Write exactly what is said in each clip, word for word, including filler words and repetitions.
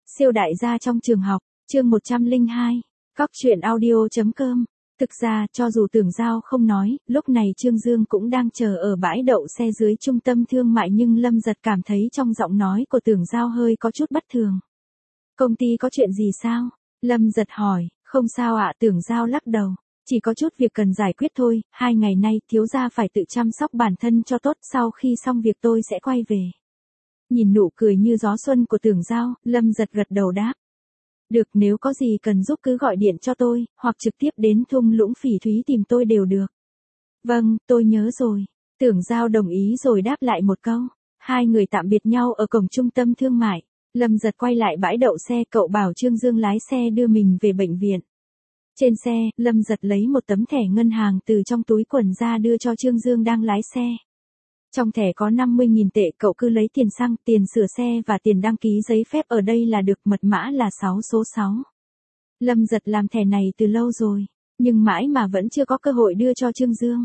Siêu đại gia trong trường học, chương một trăm lẻ hai, Cóc truyện audio.com. Thực ra, cho dù Tưởng Giao không nói, lúc này Trương Dương cũng đang chờ ở bãi đậu xe dưới trung tâm thương mại nhưng Lâm Giật cảm thấy trong giọng nói của Tưởng Giao hơi có chút bất thường. Công ty có chuyện gì sao? Lâm Giật hỏi, không sao ạ. Tưởng Giao lắc đầu, chỉ có chút việc cần giải quyết thôi, hai ngày nay thiếu gia phải tự chăm sóc bản thân cho tốt, sau khi xong việc tôi sẽ quay về. Nhìn nụ cười như gió xuân của Tưởng Giao, Lâm Giật gật đầu đáp. Được, nếu có gì cần giúp cứ gọi điện cho tôi, hoặc trực tiếp đến thung lũng Phỉ Thúy tìm tôi đều được. Vâng, tôi nhớ rồi. Tưởng Giao đồng ý rồi đáp lại một câu. Hai người tạm biệt nhau ở cổng trung tâm thương mại. Lâm Giật quay lại bãi đậu xe, cậu bảo Trương Dương lái xe đưa mình về bệnh viện. Trên xe, Lâm Giật lấy một tấm thẻ ngân hàng từ trong túi quần ra đưa cho Trương Dương đang lái xe. Trong thẻ có năm mươi nghìn tệ, cậu cứ lấy tiền xăng, tiền sửa xe và tiền đăng ký giấy phép ở đây là được, mật mã là sáu số sáu. Lâm Giật làm thẻ này từ lâu rồi, nhưng mãi mà vẫn chưa có cơ hội đưa cho Trương Dương.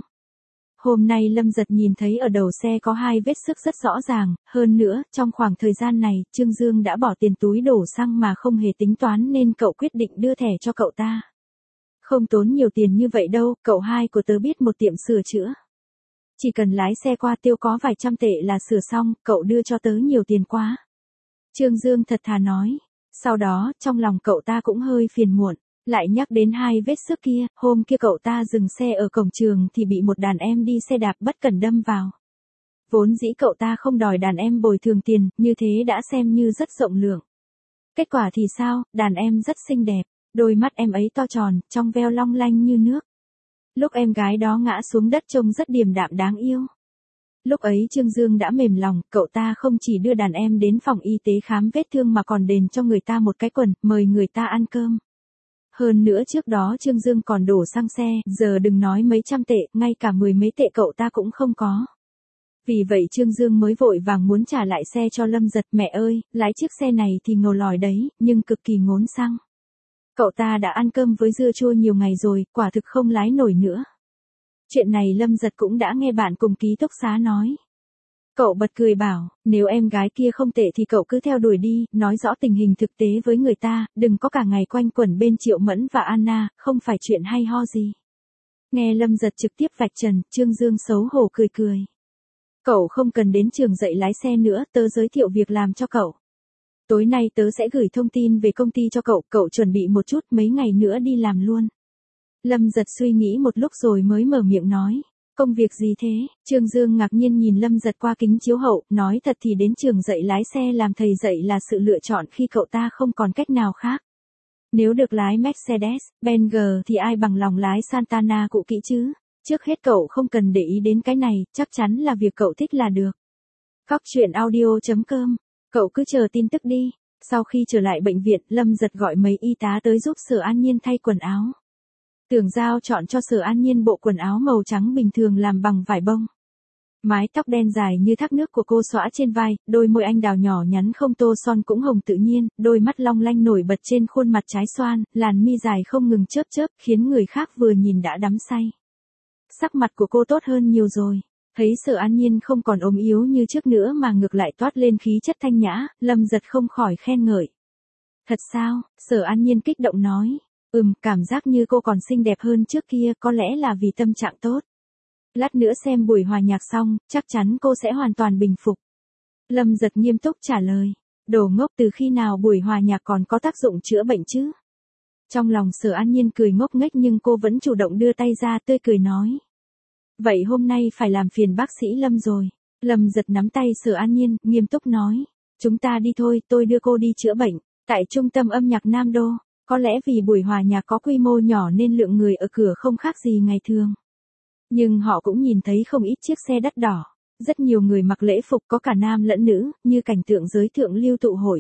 Hôm nay Lâm Giật nhìn thấy ở đầu xe có hai vết xước rất rõ ràng, hơn nữa, trong khoảng thời gian này, Trương Dương đã bỏ tiền túi đổ xăng mà không hề tính toán nên cậu quyết định đưa thẻ cho cậu ta. Không tốn nhiều tiền như vậy đâu, cậu hai của tớ biết một tiệm sửa chữa. Chỉ cần lái xe qua tiêu có vài trăm tệ là sửa xong, cậu đưa cho tớ nhiều tiền quá. Trương Dương thật thà nói. Sau đó, trong lòng cậu ta cũng hơi phiền muộn, lại nhắc đến hai vết xước kia, hôm kia cậu ta dừng xe ở cổng trường thì bị một đàn em đi xe đạp bất cẩn đâm vào. Vốn dĩ cậu ta không đòi đàn em bồi thường tiền, như thế đã xem như rất rộng lượng. Kết quả thì sao, đàn em rất xinh đẹp, đôi mắt em ấy to tròn, trong veo long lanh như nước. Lúc em gái đó ngã xuống đất trông rất điềm đạm đáng yêu. Lúc ấy Trương Dương đã mềm lòng, cậu ta không chỉ đưa đàn em đến phòng y tế khám vết thương mà còn đền cho người ta một cái quần, mời người ta ăn cơm. Hơn nữa trước đó Trương Dương còn đổ xăng xe, giờ đừng nói mấy trăm tệ, ngay cả mười mấy tệ cậu ta cũng không có. Vì vậy Trương Dương mới vội vàng muốn trả lại xe cho Lâm Giật. Mẹ ơi, lái chiếc xe này thì ngầu lòi đấy, nhưng cực kỳ ngốn xăng. Cậu ta đã ăn cơm với dưa chua nhiều ngày rồi, quả thực không lái nổi nữa. Chuyện này Lâm Giật cũng đã nghe bạn cùng ký túc xá nói. Cậu bật cười bảo, nếu em gái kia không tệ thì cậu cứ theo đuổi đi, nói rõ tình hình thực tế với người ta, đừng có cả ngày quanh quẩn bên Triệu Mẫn và Anna, không phải chuyện hay ho gì. Nghe Lâm Giật trực tiếp vạch trần, Trương Dương xấu hổ cười cười. Cậu không cần đến trường dạy lái xe nữa, tớ giới thiệu việc làm cho cậu. Tối nay tớ sẽ gửi thông tin về công ty cho cậu, cậu chuẩn bị một chút, mấy ngày nữa đi làm luôn. Lâm Giật suy nghĩ một lúc rồi mới mở miệng nói. Công việc gì thế? Trương Dương ngạc nhiên nhìn Lâm Giật qua kính chiếu hậu, nói thật thì đến trường dạy lái xe làm thầy dạy là sự lựa chọn khi cậu ta không còn cách nào khác. Nếu được lái Mercedes, Benz thì ai bằng lòng lái Santana cũ kỹ chứ? Trước hết cậu không cần để ý đến cái này, chắc chắn là việc cậu thích là được. Cóc truyện audio.com. Cậu cứ chờ tin tức đi. Sau khi trở lại bệnh viện, Lâm Giật gọi mấy y tá tới giúp Sở An Nhiên thay quần áo. Tưởng Giao chọn cho Sở An Nhiên bộ quần áo màu trắng bình thường làm bằng vải bông. Mái tóc đen dài như thác nước của cô xõa trên vai, đôi môi anh đào nhỏ nhắn không tô son cũng hồng tự nhiên, đôi mắt long lanh nổi bật trên khuôn mặt trái xoan, làn mi dài không ngừng chớp chớp, khiến người khác vừa nhìn đã đắm say. Sắc mặt của cô tốt hơn nhiều rồi. Thấy Sở An Nhiên không còn ốm yếu như trước nữa mà ngược lại toát lên khí chất thanh nhã, Lâm Giật không khỏi khen ngợi. Thật sao? Sở An Nhiên kích động nói. Ừm, cảm giác như cô còn xinh đẹp hơn trước kia, có lẽ là vì tâm trạng tốt. Lát nữa xem buổi hòa nhạc xong, chắc chắn cô sẽ hoàn toàn bình phục. Lâm Giật nghiêm túc trả lời. Đồ ngốc, từ khi nào buổi hòa nhạc còn có tác dụng chữa bệnh chứ? Trong lòng Sở An Nhiên cười ngốc nghếch nhưng cô vẫn chủ động đưa tay ra tươi cười nói. Vậy hôm nay phải làm phiền bác sĩ Lâm rồi. Lâm Giật nắm tay Sở An Nhiên, nghiêm túc nói. Chúng ta đi thôi, tôi đưa cô đi chữa bệnh. Tại trung tâm âm nhạc Nam Đô, có lẽ vì buổi hòa nhạc có quy mô nhỏ nên lượng người ở cửa không khác gì ngày thường. Nhưng họ cũng nhìn thấy không ít chiếc xe đắt đỏ. Rất nhiều người mặc lễ phục có cả nam lẫn nữ, như cảnh tượng giới thượng lưu tụ hội.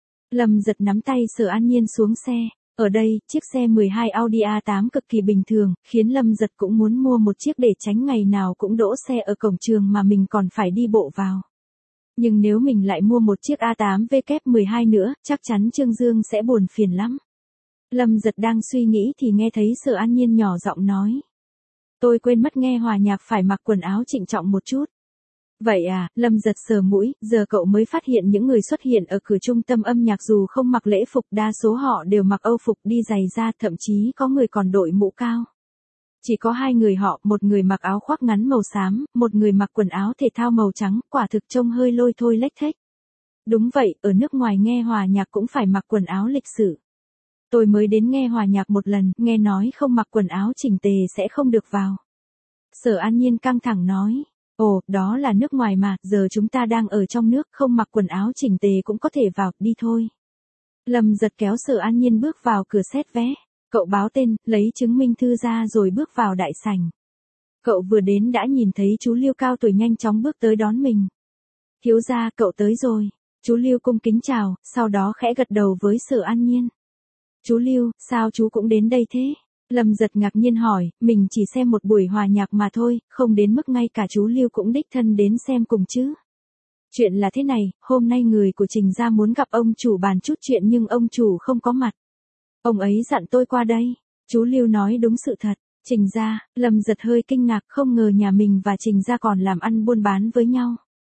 Lâm Giật nắm tay Sở An Nhiên xuống xe. Ở đây, chiếc xe mười hai Audi a tám cực kỳ bình thường, khiến Lâm Giật cũng muốn mua một chiếc để tránh ngày nào cũng đỗ xe ở cổng trường mà mình còn phải đi bộ vào. Nhưng nếu mình lại mua một chiếc a tám W mười hai nữa, chắc chắn Trương Dương sẽ buồn phiền lắm. Lâm Giật đang suy nghĩ thì nghe thấy Sở An Nhiên nhỏ giọng nói. Tôi quên mất nghe hòa nhạc phải mặc quần áo trịnh trọng một chút. Vậy à, Lâm giật sờ mũi, giờ cậu mới phát hiện những người xuất hiện ở cửa trung tâm âm nhạc dù không mặc lễ phục đa số họ đều mặc âu phục đi giày da, thậm chí có người còn đội mũ cao. Chỉ có hai người họ, một người mặc áo khoác ngắn màu xám, một người mặc quần áo thể thao màu trắng, quả thực trông hơi lôi thôi lếch thếch. Đúng vậy, ở nước ngoài nghe hòa nhạc cũng phải mặc quần áo lịch sự. Tôi mới đến nghe hòa nhạc một lần, nghe nói không mặc quần áo chỉnh tề sẽ không được vào. Sở An Nhiên căng thẳng nói, ồ, đó là nước ngoài mà, giờ chúng ta đang ở trong nước, không mặc quần áo chỉnh tề cũng có thể vào, đi thôi. Lâm giật kéo Sở An Nhiên bước vào cửa xét vé. Cậu báo tên, lấy chứng minh thư ra rồi bước vào đại sảnh. Cậu vừa đến đã nhìn thấy chú Lưu cao tuổi nhanh chóng bước tới đón mình. Thiếu gia, cậu tới rồi. Chú Lưu cung kính chào, sau đó khẽ gật đầu với Sở An Nhiên. Chú Lưu, sao chú cũng đến đây thế? Lâm giật ngạc nhiên hỏi, mình chỉ xem một buổi hòa nhạc mà thôi, không đến mức ngay cả chú Lưu cũng đích thân đến xem cùng chứ. Chuyện là thế này, hôm nay người của Trình gia muốn gặp ông chủ bàn chút chuyện nhưng ông chủ không có mặt. Ông ấy dặn tôi qua đây. Chú Lưu nói đúng sự thật. Trình gia, Lâm giật hơi kinh ngạc, không ngờ nhà mình và Trình gia còn làm ăn buôn bán với nhau.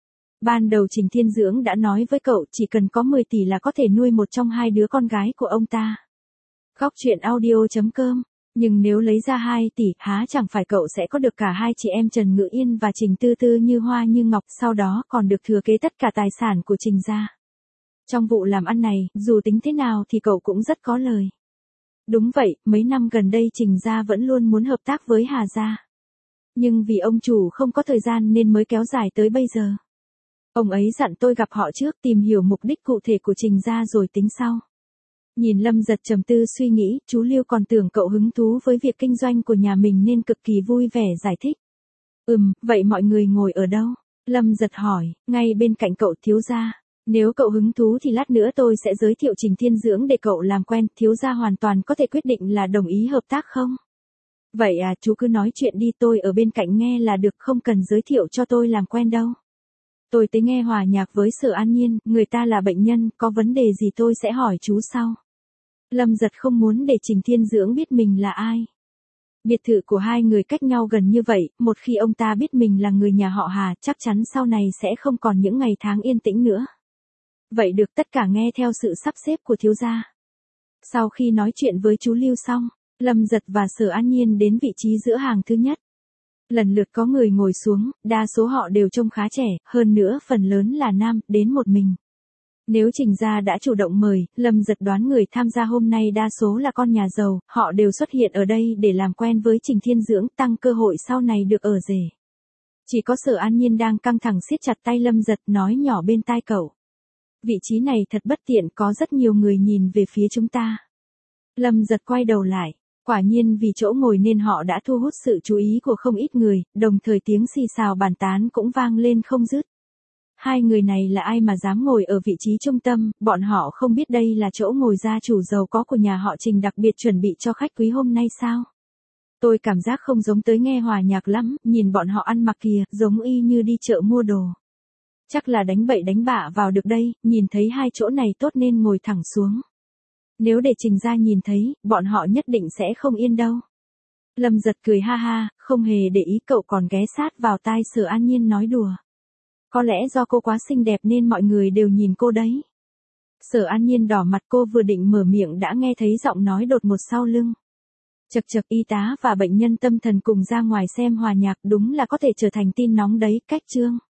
Ban đầu Trình Thiên Dưỡng đã nói với cậu chỉ cần có mười tỷ là có thể nuôi một trong hai đứa con gái của ông ta. Góc truyện audio chấm com. Nhưng nếu lấy ra hai tỷ, há chẳng phải cậu sẽ có được cả hai chị em Trần Ngự Yên và Trình Tư Tư như hoa như ngọc, sau đó còn được thừa kế tất cả tài sản của Trình gia. Trong vụ làm ăn này, dù tính thế nào thì cậu cũng rất có lời. Đúng vậy, mấy năm gần đây Trình gia vẫn luôn muốn hợp tác với Hà gia. Nhưng vì ông chủ không có thời gian nên mới kéo dài tới bây giờ. Ông ấy dặn tôi gặp họ trước, tìm hiểu mục đích cụ thể của Trình gia rồi tính sau. Nhìn Lâm giật trầm tư suy nghĩ, chú Lưu còn tưởng cậu hứng thú với việc kinh doanh của nhà mình nên cực kỳ vui vẻ giải thích. Ừm, vậy mọi người ngồi ở đâu? Lâm giật hỏi, ngay bên cạnh cậu thiếu gia. Nếu cậu hứng thú thì lát nữa tôi sẽ giới thiệu Trình Thiên Dưỡng để cậu làm quen, thiếu gia hoàn toàn có thể quyết định là đồng ý hợp tác không? Vậy à, chú cứ nói chuyện đi, tôi ở bên cạnh nghe là được, không cần giới thiệu cho tôi làm quen đâu. Tôi tới nghe hòa nhạc với Sở An Nhiên, người ta là bệnh nhân, có vấn đề gì tôi sẽ hỏi chú sau. Lâm giật không muốn để Trình Thiên Dưỡng biết mình là ai. Biệt thự của hai người cách nhau gần như vậy, một khi ông ta biết mình là người nhà họ Hà, chắc chắn sau này sẽ không còn những ngày tháng yên tĩnh nữa. Vậy được, tất cả nghe theo sự sắp xếp của thiếu gia. Sau khi nói chuyện với chú Lưu xong, Lâm giật và Sở An Nhiên đến vị trí giữa hàng thứ nhất. Lần lượt có người ngồi xuống, đa số họ đều trông khá trẻ, hơn nữa phần lớn là nam, đến một mình. Nếu Trình gia đã chủ động mời, Lâm giật đoán người tham gia hôm nay đa số là con nhà giàu, họ đều xuất hiện ở đây để làm quen với Trình Thiên Dưỡng, tăng cơ hội sau này được ở rể. Chỉ có Sở An Nhiên đang căng thẳng siết chặt tay Lâm giật, nói nhỏ bên tai cậu. Vị trí này thật bất tiện, có rất nhiều người nhìn về phía chúng ta. Lâm giật quay đầu lại. Quả nhiên vì chỗ ngồi nên họ đã thu hút sự chú ý của không ít người, đồng thời tiếng xì xào bàn tán cũng vang lên không dứt. Hai người này là ai mà dám ngồi ở vị trí trung tâm, bọn họ không biết đây là chỗ ngồi gia chủ giàu có của nhà họ Trình đặc biệt chuẩn bị cho khách quý hôm nay sao? Tôi cảm giác không giống tới nghe hòa nhạc lắm, nhìn bọn họ ăn mặc kìa, giống y như đi chợ mua đồ. Chắc là đánh bậy đánh bạ vào được đây, nhìn thấy hai chỗ này tốt nên ngồi thẳng xuống. Nếu để Trình gia nhìn thấy, bọn họ nhất định sẽ không yên đâu. Lâm giật cười ha ha, không hề để ý, cậu còn ghé sát vào tai Sở An Nhiên nói đùa. Có lẽ do cô quá xinh đẹp nên mọi người đều nhìn cô đấy. Sở An Nhiên đỏ mặt, cô vừa định mở miệng đã nghe thấy giọng nói đột ngột sau lưng. Chật chật, y tá và bệnh nhân tâm thần cùng ra ngoài xem hòa nhạc, đúng là có thể trở thành tin nóng đấy, cách chương.